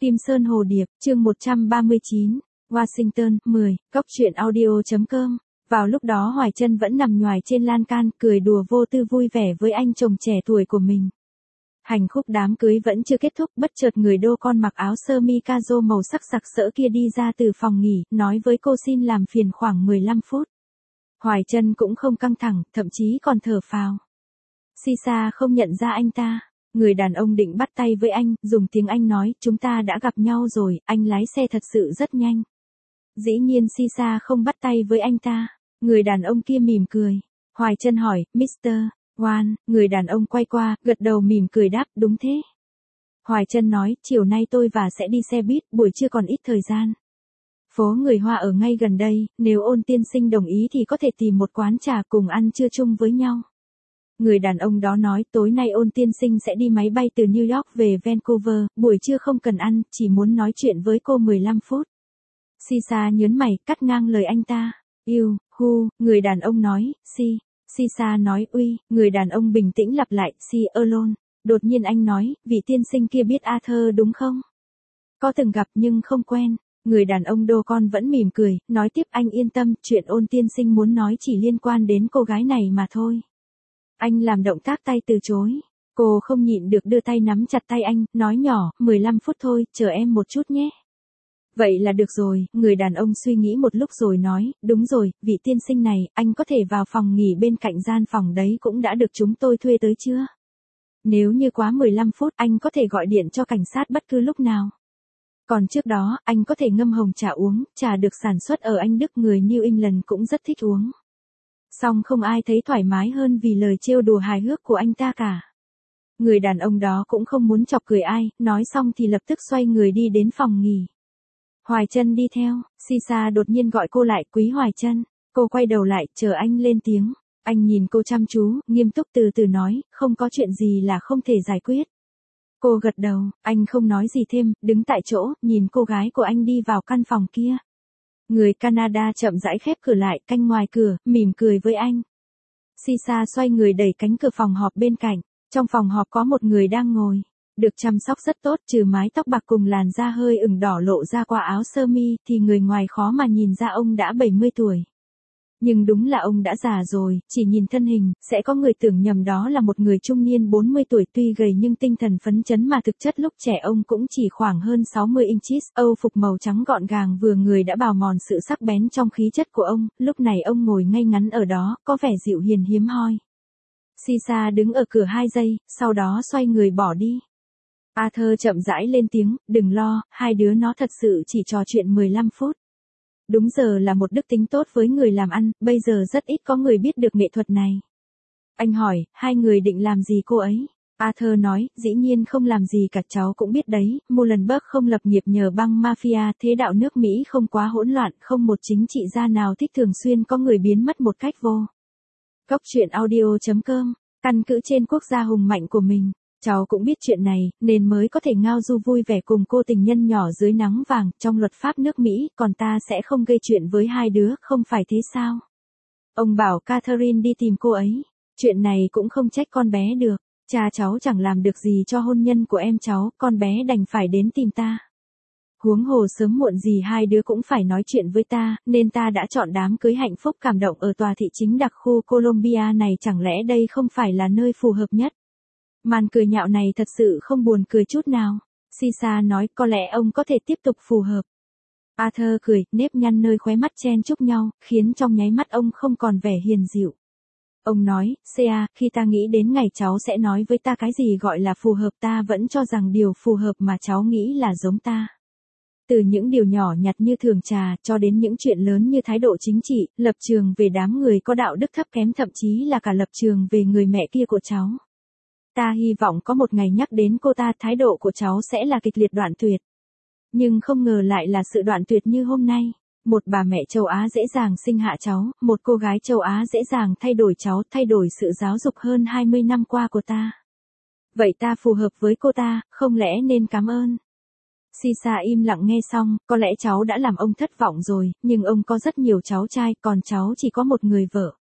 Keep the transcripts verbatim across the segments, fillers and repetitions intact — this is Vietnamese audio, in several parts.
Kim Sơn Hồ Điệp, chương một trăm ba mươi chín, Washington, mười, Cóc truyện audio chấm com. Vào lúc đó Hoài Trân vẫn nằm nhoài trên lan can, cười đùa vô tư vui vẻ với anh chồng trẻ tuổi của mình. Hành khúc đám cưới vẫn chưa kết thúc, bất chợt người đô con mặc áo sơ mi caro màu sắc sặc sỡ kia đi ra từ phòng nghỉ, nói với cô xin làm phiền khoảng mười lăm phút. Hoài Trân cũng không căng thẳng, thậm chí còn thở phào. Sisa không nhận ra anh ta. Người đàn ông định bắt tay với anh, dùng tiếng Anh nói, chúng ta đã gặp nhau rồi, anh lái xe thật sự rất nhanh. Dĩ nhiên Sisa không bắt tay với anh ta. Người đàn ông kia mỉm cười. Hoài Trân hỏi, mít tơ Wan, người đàn ông quay qua, gật đầu mỉm cười đáp, đúng thế. Hoài Trân nói, chiều nay tôi và sẽ đi xe buýt, buổi trưa còn ít thời gian. Phố người Hoa ở ngay gần đây, nếu Ôn tiên sinh đồng ý thì có thể tìm một quán trà cùng ăn trưa chung với nhau. Người đàn ông đó nói, tối nay Ôn tiên sinh sẽ đi máy bay từ New York về Vancouver, buổi trưa không cần ăn, chỉ muốn nói chuyện với cô mười lăm phút. Sisa nhớn mày, cắt ngang lời anh ta. Yêu, hu, người đàn ông nói, si. Sisa nói, uy, người đàn ông bình tĩnh lặp lại, si alone. Đột nhiên anh nói, vị tiên sinh kia biết Arthur đúng không? Có từng gặp nhưng không quen. Người đàn ông đô con vẫn mỉm cười, nói tiếp anh yên tâm, chuyện Ôn tiên sinh muốn nói chỉ liên quan đến cô gái này mà thôi. Anh làm động tác tay từ chối. Cô không nhịn được đưa tay nắm chặt tay anh, nói nhỏ, mười lăm phút thôi, chờ em một chút nhé. Vậy là được rồi, người đàn ông suy nghĩ một lúc rồi nói, đúng rồi, vị tiên sinh này, anh có thể vào phòng nghỉ bên cạnh gian phòng đấy cũng đã được chúng tôi thuê tới chưa? Nếu như quá mười lăm phút, anh có thể gọi điện cho cảnh sát bất cứ lúc nào. Còn trước đó, anh có thể ngâm hồng trà uống, trà được sản xuất ở Anh Đức, người New England cũng rất thích uống. Song không ai thấy thoải mái hơn vì lời trêu đùa hài hước của anh ta cả. Người đàn ông đó cũng không muốn chọc cười ai, nói xong thì lập tức xoay người đi đến phòng nghỉ. Hoài Trân đi theo, Sisa đột nhiên gọi cô lại, Quý Hoài Trân. Cô quay đầu lại, chờ anh lên tiếng. Anh nhìn cô chăm chú, nghiêm túc từ từ nói, không có chuyện gì là không thể giải quyết. Cô gật đầu, anh không nói gì thêm, đứng tại chỗ, nhìn cô gái của anh đi vào căn phòng kia. Người Canada chậm rãi khép cửa lại, canh ngoài cửa, mỉm cười với anh. Sisa xoay người đẩy cánh cửa phòng họp bên cạnh. Trong phòng họp có một người đang ngồi. Được chăm sóc rất tốt, trừ mái tóc bạc cùng làn da hơi ửng đỏ lộ ra qua áo sơ mi thì người ngoài khó mà nhìn ra ông đã bảy mươi tuổi. Nhưng đúng là ông đã già rồi, chỉ nhìn thân hình, sẽ có người tưởng nhầm đó là một người trung niên bốn mươi tuổi, tuy gầy nhưng tinh thần phấn chấn mà thực chất lúc trẻ ông cũng chỉ khoảng hơn sáu mươi inches, Âu phục màu trắng gọn gàng vừa người đã bào mòn sự sắc bén trong khí chất của ông, lúc này ông ngồi ngay ngắn ở đó, có vẻ dịu hiền hiếm hoi. Sisa đứng ở cửa hai giây, sau đó xoay người bỏ đi. Arthur chậm rãi lên tiếng, đừng lo, hai đứa nó thật sự chỉ trò chuyện mười lăm phút. Đúng giờ là một đức tính tốt với người làm ăn, bây giờ rất ít có người biết được nghệ thuật này. Anh hỏi, hai người định làm gì cô ấy? Arthur nói, dĩ nhiên không làm gì cả, cháu cũng biết đấy, Muhlenberg không lập nghiệp nhờ băng mafia, thế đạo nước Mỹ không quá hỗn loạn, không một chính trị gia nào thích thường xuyên có người biến mất một cách vô. Cóc truyện audio chấm com, căn cứ trên quốc gia hùng mạnh của mình. Cháu cũng biết chuyện này, nên mới có thể ngao du vui vẻ cùng cô tình nhân nhỏ dưới nắng vàng, trong luật pháp nước Mỹ, còn ta sẽ không gây chuyện với hai đứa, không phải thế sao? Ông bảo Catherine đi tìm cô ấy. Chuyện này cũng không trách con bé được. Cha cháu chẳng làm được gì cho hôn nhân của em cháu, con bé đành phải đến tìm ta. Huống hồ sớm muộn gì hai đứa cũng phải nói chuyện với ta, nên ta đã chọn đám cưới hạnh phúc cảm động ở tòa thị chính đặc khu Columbia này, chẳng lẽ đây không phải là nơi phù hợp nhất? Màn cười nhạo này thật sự không buồn cười chút nào. Sisa nói, có lẽ ông có thể tiếp tục phù hợp. Arthur cười, nếp nhăn nơi khóe mắt chen chúc nhau, khiến trong nháy mắt ông không còn vẻ hiền dịu. Ông nói, Sea, khi ta nghĩ đến ngày cháu sẽ nói với ta cái gì gọi là phù hợp, ta vẫn cho rằng điều phù hợp mà cháu nghĩ là giống ta. Từ những điều nhỏ nhặt như thưởng trà, cho đến những chuyện lớn như thái độ chính trị, lập trường về đám người có đạo đức thấp kém, thậm chí là cả lập trường về người mẹ kia của cháu. Ta hy vọng có một ngày nhắc đến cô ta, thái độ của cháu sẽ là kịch liệt đoạn tuyệt. Nhưng không ngờ lại là sự đoạn tuyệt như hôm nay. Một bà mẹ châu Á dễ dàng sinh hạ cháu, một cô gái châu Á dễ dàng thay đổi cháu, thay đổi sự giáo dục hơn hai mươi năm qua của ta. Vậy ta phù hợp với cô ta, không lẽ nên cảm ơn? Sisa im lặng nghe xong, có lẽ cháu đã làm ông thất vọng rồi, nhưng ông có rất nhiều cháu trai, còn cháu chỉ có một người vợ.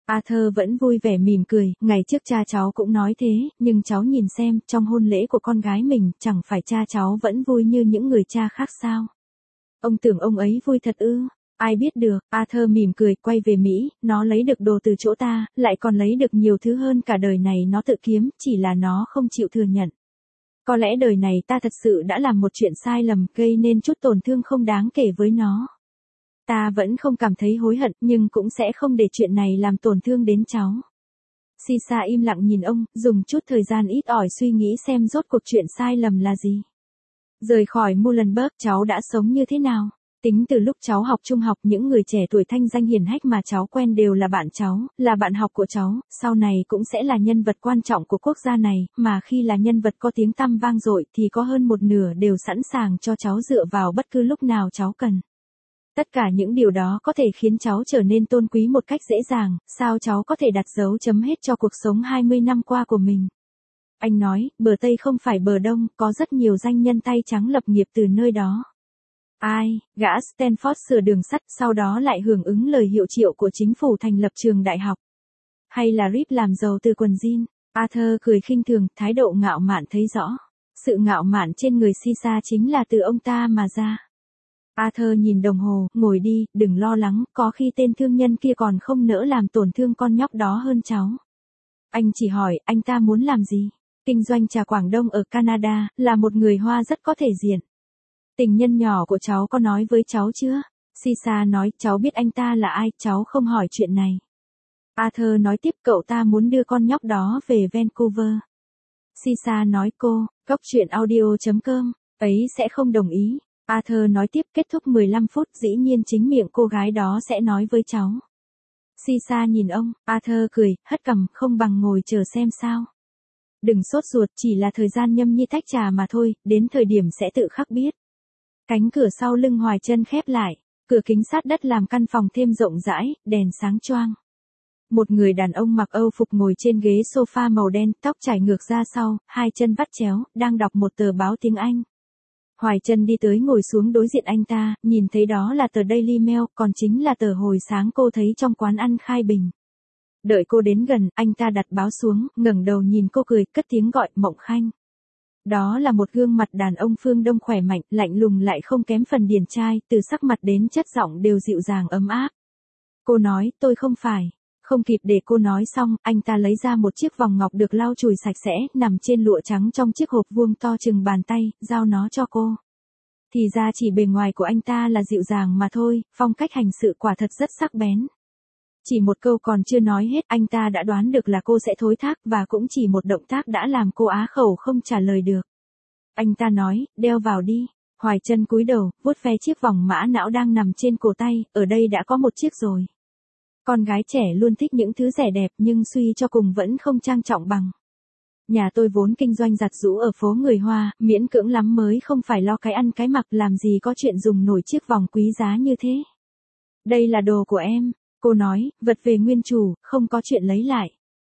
Arthur vẫn vui vẻ mỉm cười, ngày trước cha cháu cũng nói thế, nhưng cháu nhìn xem, trong hôn lễ của con gái mình, chẳng phải cha cháu vẫn vui như những người cha khác sao? Ông tưởng ông ấy vui thật ư? Ai biết được, Arthur mỉm cười, quay về Mỹ, nó lấy được đồ từ chỗ ta, lại còn lấy được nhiều thứ hơn cả đời này nó tự kiếm, chỉ là nó không chịu thừa nhận. Có lẽ đời này ta thật sự đã làm một chuyện sai lầm, gây nên chút tổn thương không đáng kể với nó. Ta vẫn không cảm thấy hối hận, nhưng cũng sẽ không để chuyện này làm tổn thương đến cháu. Sisa im lặng nhìn ông, dùng chút thời gian ít ỏi suy nghĩ xem rốt cuộc chuyện sai lầm là gì. Rời khỏi Muhlenberg, cháu đã sống như thế nào? Tính từ lúc cháu học trung học, những người trẻ tuổi thanh danh hiển hách mà cháu quen đều là bạn cháu, là bạn học của cháu, sau này cũng sẽ là nhân vật quan trọng của quốc gia này, mà khi là nhân vật có tiếng tăm vang dội thì có hơn một nửa đều sẵn sàng cho cháu dựa vào bất cứ lúc nào cháu cần. Tất cả những điều đó có thể khiến cháu trở nên tôn quý một cách dễ dàng, sao cháu có thể đặt dấu chấm hết cho cuộc sống hai mươi năm qua của mình? Anh nói, bờ Tây không phải bờ Đông, có rất nhiều danh nhân tay trắng lập nghiệp từ nơi đó. Ai, gã Stanford sửa đường sắt, sau đó lại hưởng ứng lời hiệu triệu của chính phủ thành lập trường đại học. Hay là Rip làm giàu từ quần jean? Arthur cười khinh thường, thái độ ngạo mạn thấy rõ. Sự ngạo mạn trên người Sisa chính là từ ông ta mà ra. Arthur nhìn đồng hồ, ngồi đi, đừng lo lắng, có khi tên thương nhân kia còn không nỡ làm tổn thương con nhóc đó hơn cháu. Anh chỉ hỏi, anh ta muốn làm gì? Kinh doanh trà Quảng Đông ở Canada, là một người Hoa rất có thể diện. Tình nhân nhỏ của cháu có nói với cháu chưa? Sisa nói, cháu biết anh ta là ai, cháu không hỏi chuyện này. Arthur nói tiếp, cậu ta muốn đưa con nhóc đó về Vancouver. Sisa nói cô, góc chuyện audio chấm com, ấy sẽ không đồng ý. Arthur nói tiếp, kết thúc mười lăm phút, dĩ nhiên chính miệng cô gái đó sẽ nói với cháu. Sisa nhìn ông, Arthur cười, hất cằm, không bằng ngồi chờ xem sao. Đừng sốt ruột, chỉ là thời gian nhâm nhi tách trà mà thôi, đến thời điểm sẽ tự khắc biết. Cánh cửa sau lưng Hoài Chân khép lại, cửa kính sát đất làm căn phòng thêm rộng rãi, đèn sáng choang. Một người đàn ông mặc Âu phục ngồi trên ghế sofa màu đen, tóc chảy ngược ra sau, hai chân vắt chéo, đang đọc một tờ báo tiếng Anh. Hoài Chân đi tới ngồi xuống đối diện anh ta, nhìn thấy đó là tờ Daily Mail, còn chính là tờ hồi sáng cô thấy trong quán ăn Khai Bình. Đợi cô đến gần, anh ta đặt báo xuống, ngẩng đầu nhìn cô cười, cất tiếng gọi, Mộng Khanh. Đó là một gương mặt đàn ông phương Đông khỏe mạnh, lạnh lùng lại không kém phần điển trai, từ sắc mặt đến chất giọng đều dịu dàng ấm áp. Cô nói, tôi không phải. Không kịp để cô nói xong, anh ta lấy ra một chiếc vòng ngọc được lau chùi sạch sẽ, nằm trên lụa trắng trong chiếc hộp vuông to chừng bàn tay, giao nó cho cô. Thì ra chỉ bề ngoài của anh ta là dịu dàng mà thôi, phong cách hành sự quả thật rất sắc bén. Chỉ một câu còn chưa nói hết, anh ta đã đoán được là cô sẽ thối thác, và cũng chỉ một động tác đã làm cô á khẩu không trả lời được. Anh ta nói, đeo vào đi. Hoài Chân cúi đầu, vuốt ve chiếc vòng mã não đang nằm trên cổ tay, ở đây đã có một chiếc rồi. Con gái trẻ luôn thích những thứ rẻ đẹp nhưng suy cho cùng vẫn không trang trọng bằng. Nhà tôi vốn kinh doanh giặt giũ ở phố người Hoa, miễn cưỡng lắm mới không phải lo cái ăn cái mặc, làm gì có chuyện dùng nổi chiếc vòng quý giá như thế. Đây là đồ của em. Cô nói, vật về nguyên chủ, không có chuyện lấy lại.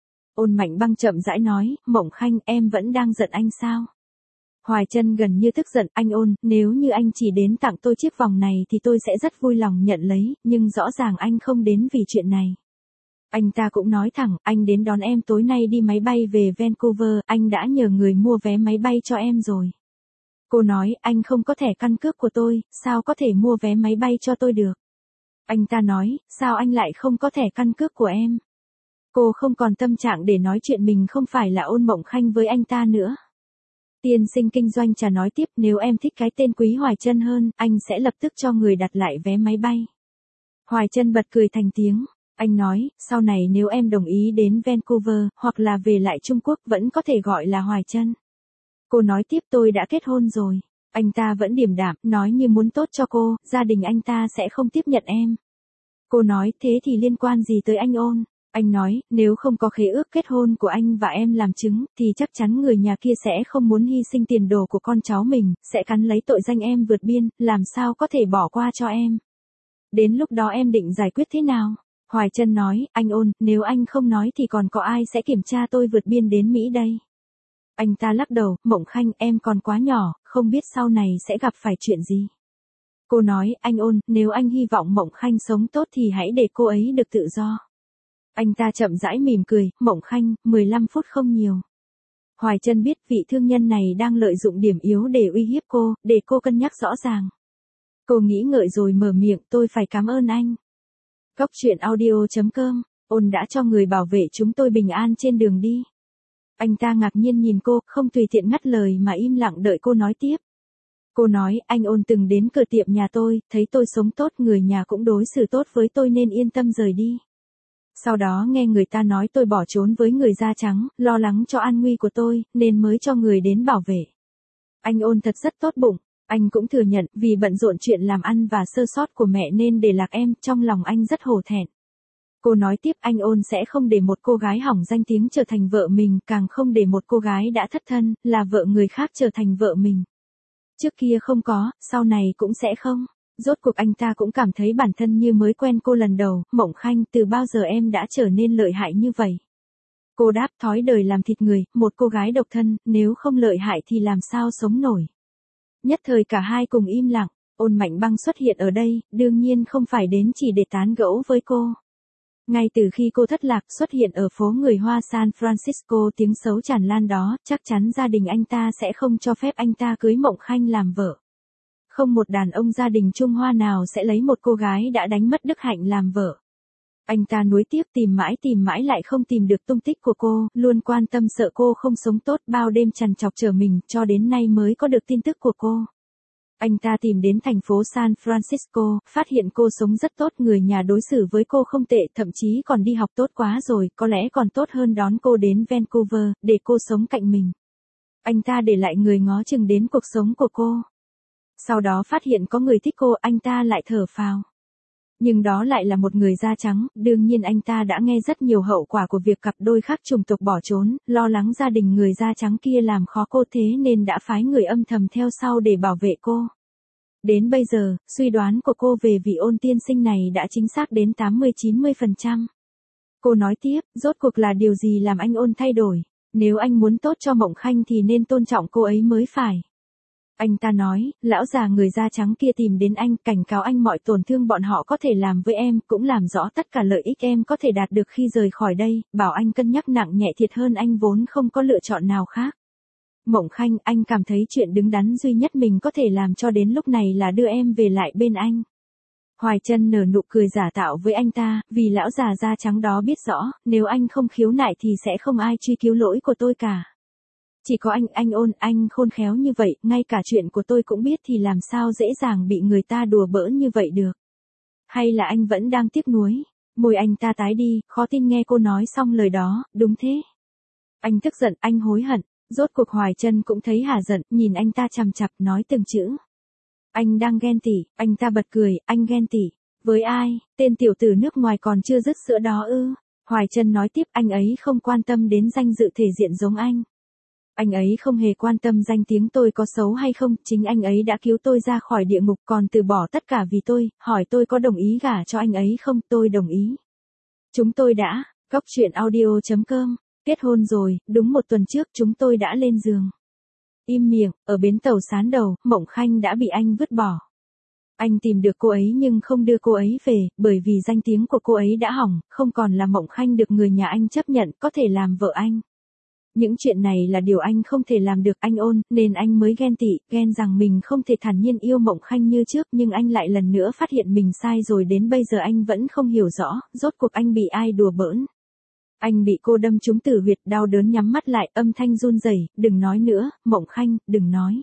Ôn Mạnh Băng chậm rãi nói, Mộng Khanh, em vẫn đang giận anh sao? Hoài Chân gần như tức giận, anh Ôn, nếu như anh chỉ đến tặng tôi chiếc vòng này thì tôi sẽ rất vui lòng nhận lấy, nhưng rõ ràng anh không đến vì chuyện này. Anh ta cũng nói thẳng, anh đến đón em tối nay đi máy bay về Vancouver, anh đã nhờ người mua vé máy bay cho em rồi. Cô nói, anh không có thẻ căn cước của tôi, sao có thể mua vé máy bay cho tôi được? Anh ta nói, sao anh lại không có thẻ căn cước của em? Cô không còn tâm trạng để nói chuyện mình không phải là Ôn Mộng Khanh với anh ta nữa. Tiên sinh kinh doanh trà nói tiếp, nếu em thích cái tên Quý Hoài Chân hơn, anh sẽ lập tức cho người đặt lại vé máy bay. Hoài Chân bật cười thành tiếng. Anh nói, sau này nếu em đồng ý đến Vancouver, hoặc là về lại Trung Quốc vẫn có thể gọi là Hoài Chân. Cô nói tiếp, tôi đã kết hôn rồi. Anh ta vẫn điềm đạm, nói như muốn tốt cho cô, gia đình anh ta sẽ không tiếp nhận em. Cô nói, thế thì liên quan gì tới anh Ôn? Anh nói, nếu không có khế ước kết hôn của anh và em làm chứng, thì chắc chắn người nhà kia sẽ không muốn hy sinh tiền đồ của con cháu mình, sẽ cắn lấy tội danh em vượt biên, làm sao có thể bỏ qua cho em. Đến lúc đó em định giải quyết thế nào? Hoài Chân nói, anh Ôn, nếu anh không nói thì còn có ai sẽ kiểm tra tôi vượt biên đến Mỹ đây? Anh ta lắc đầu, Mộng Khanh, em còn quá nhỏ, không biết sau này sẽ gặp phải chuyện gì. Cô nói, anh Ôn, nếu anh hy vọng Mộng Khanh sống tốt thì hãy để cô ấy được tự do. Anh ta chậm rãi mỉm cười, Mộng Khanh, mười lăm phút không nhiều. Hoài Chân biết vị thương nhân này đang lợi dụng điểm yếu để uy hiếp cô, để cô cân nhắc rõ ràng. Cô nghĩ ngợi rồi mở miệng, tôi phải cảm ơn anh. Góc truyện audio chấm com, ôn đã cho người bảo vệ chúng tôi bình an trên đường đi. Anh ta ngạc nhiên nhìn cô, không tùy tiện ngắt lời mà im lặng đợi cô nói tiếp. Cô nói, anh Ôn từng đến cửa tiệm nhà tôi, thấy tôi sống tốt, người nhà cũng đối xử tốt với tôi nên yên tâm rời đi. Sau đó nghe người ta nói tôi bỏ trốn với người da trắng, lo lắng cho an nguy của tôi, nên mới cho người đến bảo vệ. Anh Ôn thật rất tốt bụng, anh cũng thừa nhận vì bận rộn chuyện làm ăn và sơ sót của mẹ nên để lạc em, trong lòng anh rất hổ thẹn. Cô nói tiếp, anh Ôn sẽ không để một cô gái hỏng danh tiếng trở thành vợ mình, càng không để một cô gái đã thất thân, là vợ người khác trở thành vợ mình. Trước kia không có, sau này cũng sẽ không. Rốt cuộc anh ta cũng cảm thấy bản thân như mới quen cô lần đầu. Mộng Khanh, từ bao giờ em đã trở nên lợi hại như vậy? Cô đáp, thói đời làm thịt người, một cô gái độc thân, nếu không lợi hại thì làm sao sống nổi. Nhất thời cả hai cùng im lặng. Ôn Mạnh Băng xuất hiện ở đây, đương nhiên không phải đến chỉ để tán gẫu với cô. Ngay từ khi cô thất lạc xuất hiện ở phố người Hoa San Francisco, tiếng xấu tràn lan đó, chắc chắn gia đình anh ta sẽ không cho phép anh ta cưới Mộng Khanh làm vợ. Không một đàn ông gia đình Trung Hoa nào sẽ lấy một cô gái đã đánh mất đức hạnh làm vợ. Anh ta nuối tiếc tìm mãi tìm mãi lại không tìm được tung tích của cô, luôn quan tâm sợ cô không sống tốt, bao đêm trằn trọc chờ mình, cho đến nay mới có được tin tức của cô. Anh ta tìm đến thành phố San Francisco, phát hiện cô sống rất tốt, người nhà đối xử với cô không tệ, thậm chí còn đi học tốt quá rồi, có lẽ còn tốt hơn đón cô đến Vancouver, để cô sống cạnh mình. Anh ta để lại người ngó chừng đến cuộc sống của cô. Sau đó phát hiện có người thích cô, anh ta lại thở phào. Nhưng đó lại là một người da trắng, đương nhiên anh ta đã nghe rất nhiều hậu quả của việc cặp đôi khác chủng tộc bỏ trốn, lo lắng gia đình người da trắng kia làm khó cô thế nên đã phái người âm thầm theo sau để bảo vệ cô. Đến bây giờ, suy đoán của cô về vị Ôn tiên sinh này đã chính xác đến tám mươi đến chín mươi phần trăm. Cô nói tiếp, rốt cuộc là điều gì làm anh Ôn thay đổi? Nếu anh muốn tốt cho Mộng Khanh thì nên tôn trọng cô ấy mới phải. Anh ta nói, lão già người da trắng kia tìm đến anh, cảnh cáo anh mọi tổn thương bọn họ có thể làm với em, cũng làm rõ tất cả lợi ích em có thể đạt được khi rời khỏi đây, bảo anh cân nhắc nặng nhẹ thiệt hơn, anh vốn không có lựa chọn nào khác. Mộng Khanh, anh cảm thấy chuyện đứng đắn duy nhất mình có thể làm cho đến lúc này là đưa em về lại bên anh. Hoài Chân nở nụ cười giả tạo với anh ta, vì lão già da trắng đó biết rõ, nếu anh không khiếu nại thì sẽ không ai truy cứu lỗi của tôi cả. Chỉ có anh, anh Ôn, anh khôn khéo như vậy, ngay cả chuyện của tôi cũng biết thì làm sao dễ dàng bị người ta đùa bỡn như vậy được. Hay là anh vẫn đang tiếc nuối? Môi anh ta tái đi, khó tin nghe cô nói xong lời đó, đúng thế. Anh tức giận, anh hối hận, rốt cuộc Hoài Chân cũng thấy hả giận, nhìn anh ta chằm chặp nói từng chữ. Anh đang ghen tị, anh ta bật cười, anh ghen tị. Với ai, tên tiểu tử nước ngoài còn chưa dứt sữa đó ư? Hoài Chân nói tiếp, anh ấy không quan tâm đến danh dự thể diện giống anh. Anh ấy không hề quan tâm danh tiếng tôi có xấu hay không, chính anh ấy đã cứu tôi ra khỏi địa ngục còn từ bỏ tất cả vì tôi, hỏi tôi có đồng ý gả cho anh ấy không, tôi đồng ý. Chúng tôi đã, góc truyện audio chấm com, kết hôn rồi, đúng một tuần trước chúng tôi đã lên giường. Im miệng, ở bến tàu Sán Đầu, Mộng Khanh đã bị anh vứt bỏ. Anh tìm được cô ấy nhưng không đưa cô ấy về, bởi vì danh tiếng của cô ấy đã hỏng, không còn là Mộng Khanh được người nhà anh chấp nhận, có thể làm vợ anh. Những chuyện này là điều anh không thể làm được, anh Ôn, nên anh mới ghen tị, ghen rằng mình không thể thản nhiên yêu Mộng Khanh như trước, nhưng anh lại lần nữa phát hiện mình sai rồi, đến bây giờ anh vẫn không hiểu rõ, rốt cuộc anh bị ai đùa bỡn. Anh bị cô đâm trúng tử huyệt, đau đớn nhắm mắt lại, âm thanh run rẩy, đừng nói nữa, Mộng Khanh, đừng nói.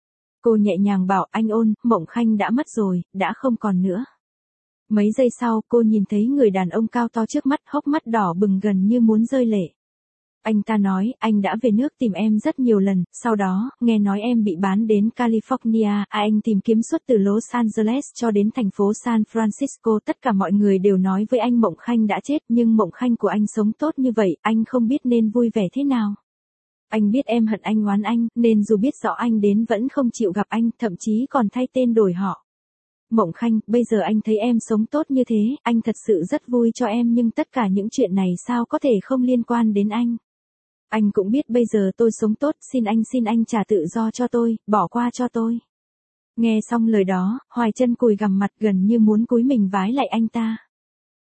Cô nhẹ nhàng bảo, anh Ôn, Mộng Khanh đã mất rồi, đã không còn nữa. Mấy giây sau, cô nhìn thấy người đàn ông cao to trước mắt, hốc mắt đỏ bừng gần như muốn rơi lệ. Anh ta nói, anh đã về nước tìm em rất nhiều lần, sau đó, nghe nói em bị bán đến California, à, anh tìm kiếm suốt từ Los Angeles cho đến thành phố San Francisco, tất cả mọi người đều nói với anh Mộng Khanh đã chết, nhưng Mộng Khanh của anh sống tốt như vậy, anh không biết nên vui vẻ thế nào. Anh biết em hận anh oán anh, nên dù biết rõ anh đến vẫn không chịu gặp anh, thậm chí còn thay tên đổi họ. Mộng Khanh, bây giờ anh thấy em sống tốt như thế, anh thật sự rất vui cho em, nhưng tất cả những chuyện này sao có thể không liên quan đến anh. Anh cũng biết bây giờ tôi sống tốt, xin anh xin anh trả tự do cho tôi, bỏ qua cho tôi. Nghe xong lời đó, Hoài Chân cùi gằm mặt gần như muốn cúi mình vái lại anh ta.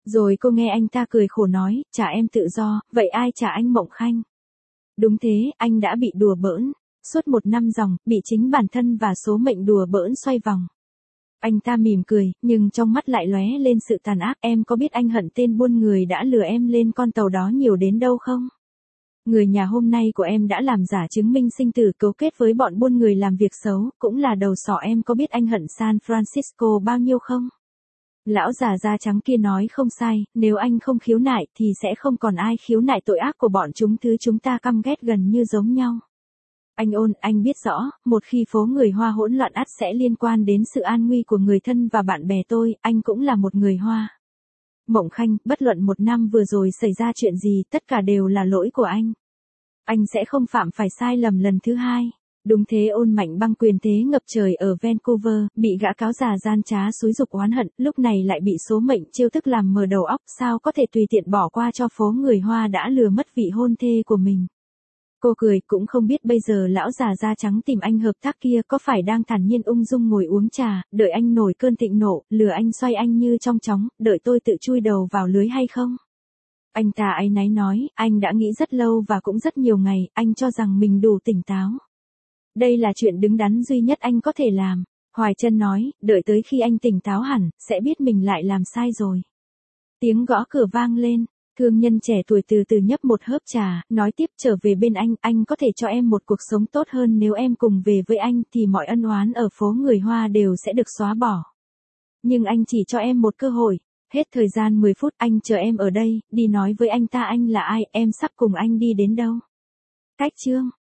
Rồi cô nghe anh ta cười khổ nói, trả em tự do, vậy ai trả anh Mộng Khanh? Đúng thế, anh đã bị đùa bỡn. Suốt một năm dòng, bị chính bản thân và số mệnh đùa bỡn xoay vòng. Anh ta mỉm cười, nhưng trong mắt lại lóe lên sự tàn ác. Em có biết anh hận tên buôn người đã lừa em lên con tàu đó nhiều đến đâu không? Người nhà hôm nay của em đã làm giả chứng minh sinh tử cấu kết với bọn buôn người làm việc xấu, cũng là đầu sỏ. Em có biết anh hận San Francisco bao nhiêu không? Lão già da trắng kia nói không sai, nếu anh không khiếu nại thì sẽ không còn ai khiếu nại tội ác của bọn chúng, thứ chúng ta căm ghét gần như giống nhau. Anh ôn, anh biết rõ, một khi phố người Hoa hỗn loạn ắt sẽ liên quan đến sự an nguy của người thân và bạn bè tôi, anh cũng là một người Hoa. Mộng Khanh, bất luận một năm vừa rồi xảy ra chuyện gì, tất cả đều là lỗi của anh. Anh sẽ không phạm phải sai lầm lần thứ hai. Đúng thế, Ôn Mạnh Băng quyền thế ngập trời ở Vancouver, bị gã cáo già gian trá xúi giục oán hận, lúc này lại bị số mệnh chiêu thức làm mờ đầu óc, sao có thể tùy tiện bỏ qua cho phố người Hoa đã lừa mất vị hôn thê của mình. Cô cười, cũng không biết bây giờ lão già da trắng tìm anh hợp tác kia có phải đang thản nhiên ung dung ngồi uống trà, đợi anh nổi cơn thịnh nộ, lừa anh xoay anh như trong chóng, đợi tôi tự chui đầu vào lưới hay không? Anh ta áy náy nói, anh đã nghĩ rất lâu và cũng rất nhiều ngày, anh cho rằng mình đủ tỉnh táo. Đây là chuyện đứng đắn duy nhất anh có thể làm. Hoài Trân nói, đợi tới khi anh tỉnh táo hẳn, sẽ biết mình lại làm sai rồi. Tiếng gõ cửa vang lên, thương nhân trẻ tuổi từ từ nhấp một hớp trà, nói tiếp, trở về bên anh, anh có thể cho em một cuộc sống tốt hơn, nếu em cùng về với anh thì mọi ân oán ở phố người Hoa đều sẽ được xóa bỏ. Nhưng anh chỉ cho em một cơ hội, hết thời gian mười phút, anh chờ em ở đây, đi nói với anh ta anh là ai, em sắp cùng anh đi đến đâu. Cách chương